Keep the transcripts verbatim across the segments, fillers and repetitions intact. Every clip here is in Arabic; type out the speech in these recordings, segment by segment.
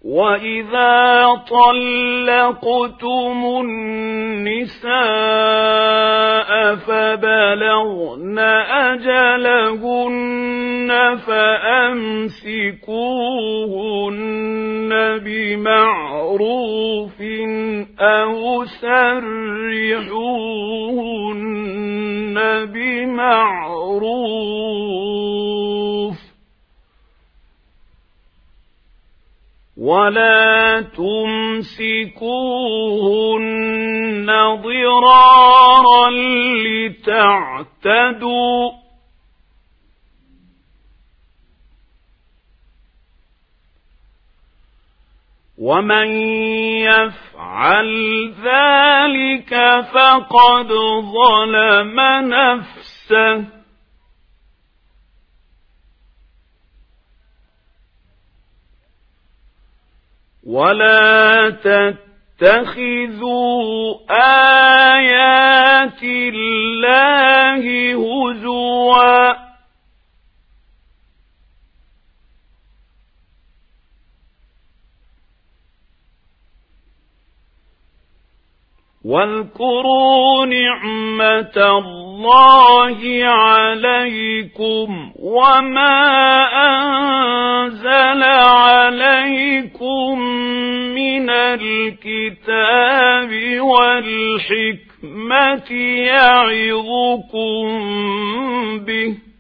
وَإِذَا طَلَّقْتُمُ النِّسَاءَ فَبَلَغْنَ أَجَلَهُنَّ فَأَمْسِكُوهُنَّ بِمَعْرُوفٍ أَوْ سَرِّحُوهُنَّ بِمَعْرُوفٍ وَلَا تُمْسِكُوهُنَّ ضِرَارًا لِتَعْتَدُوا ۚ وَمَن يَفْعَلْ ذَلِكَ فَقَدْ ظَلَمَ نَفْسَهُ. وَلَا تَتَّخِذُوا آيَاتِ اللَّهِ هُزُوًا ۚ وَاذْكُرُوا نِعْمَةَ اللَّهِ عَلَيْكُمْ وَمَا أَنزَلَ عَلَيْكُمْ مِنَ الْكِتَابِ وَالْحِكْمَةِ يَعِظُكُم بِهِ ۚ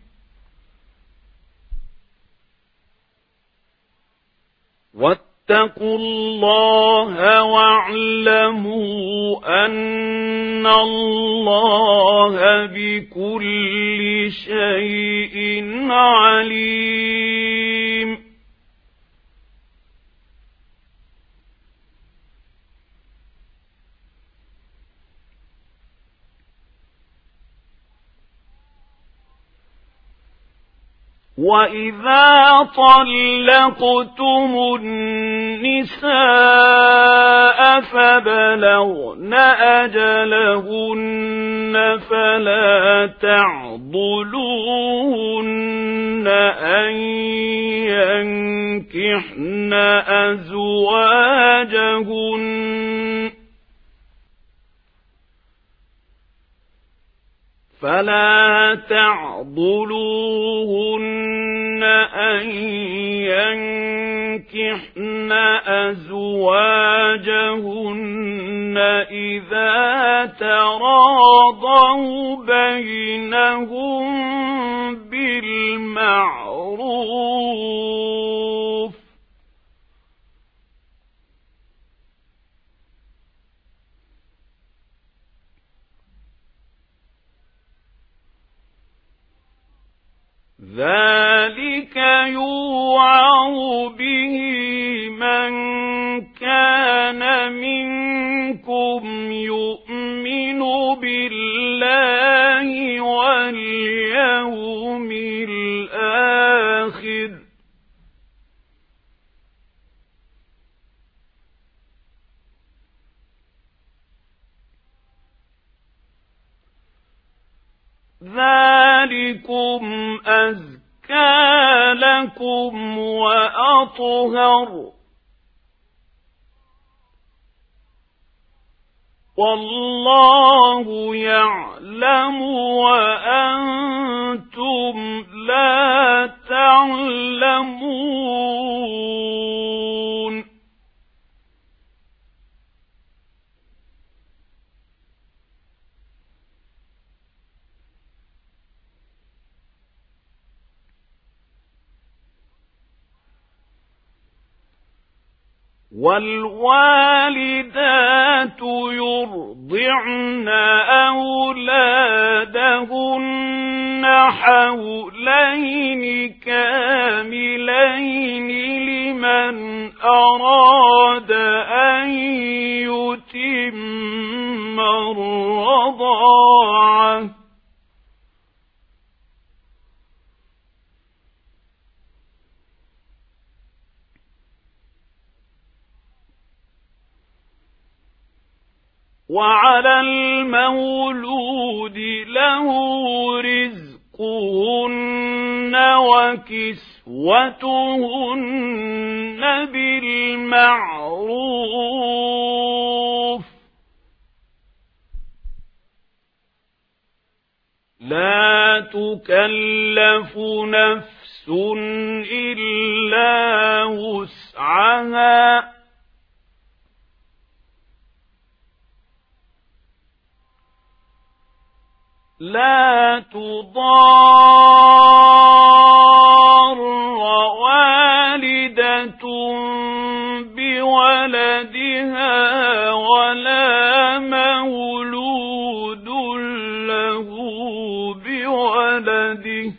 وَاتَّقُوا اللَّهَ وَاعْلَمُوا أَنَّ اللَّهَ بِكُلِّ شَيْءٍ عَلِيمٌ. وَإِذَا طَلَّقْتُمُ النِّسَاءَ فَبَلَغْنَ أَجَلَهُنَّ فَلَا تَعْضُلُوهُنَّ أَن يَنكِحْنَ أَزْوَاجَهُنَّ فَلَا تَعْضُلُوهُنَّ أَن يَنكِحْنَ أَزْوَاجَهُنَّ إِذَا تَرَاضَوْا بَيْنَهُم بِالْمَعْرُوفِ ۗ ذَلِكَ يُوعَظُ بِهِ مَن كَانَ مِنكُمْ يُؤْمِنُ بِاللَّهِ وَالْيَوْمِ الْآخِرِ ۗ ذَلِكُمْ أَزْكَىٰ لَكُمْ وَأَطْهَرُ ۗ وَاللَّهُ يَعْلَمُ وَأَنتُمْ لَا تَعْلَمُونَ. وَالْوَالِدَاتُ يُرْضِعْنَ أَوْلَادَهُنَّ حَوْلَيْنِ كَامِلَيْنِ لِمَنْ أَرَادَ أَن يُتِمَّ الرَّضَاعَةَ ۚ وَعَلَى الْمَوْلُودِ لَهُ رِزْقُهُنَّ وَكِسْوَتُهُنَّ بِالْمَعْرُوفِ بالمعروف لا تكلف نفس إلا وسعها لا تضار والدة بولدها ولا مولود له بولده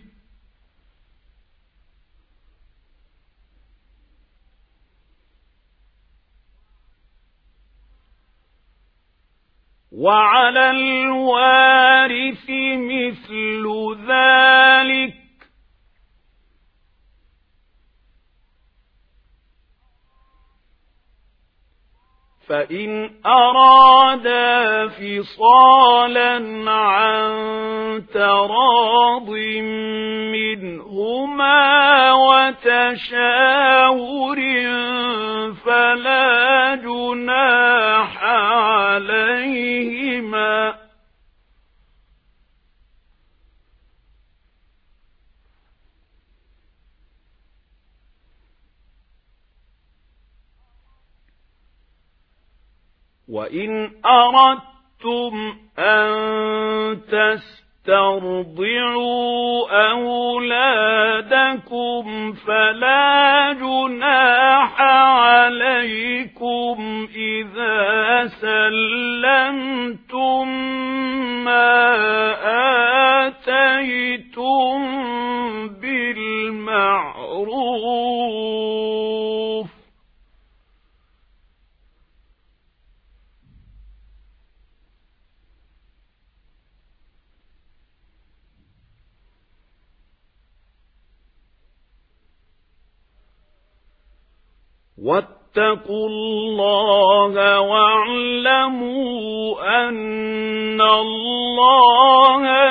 وعلى الوارث مثل ذلك فإن أرادا فصالا عن تراض منهما وتشاور فلا جناح عليهما وإن أردتم أن تسترضعوا أولادكم فلا جناح عليكم إذا سلمتم ما آتيتم بالمعروف واتقوا الله واعلموا أن الله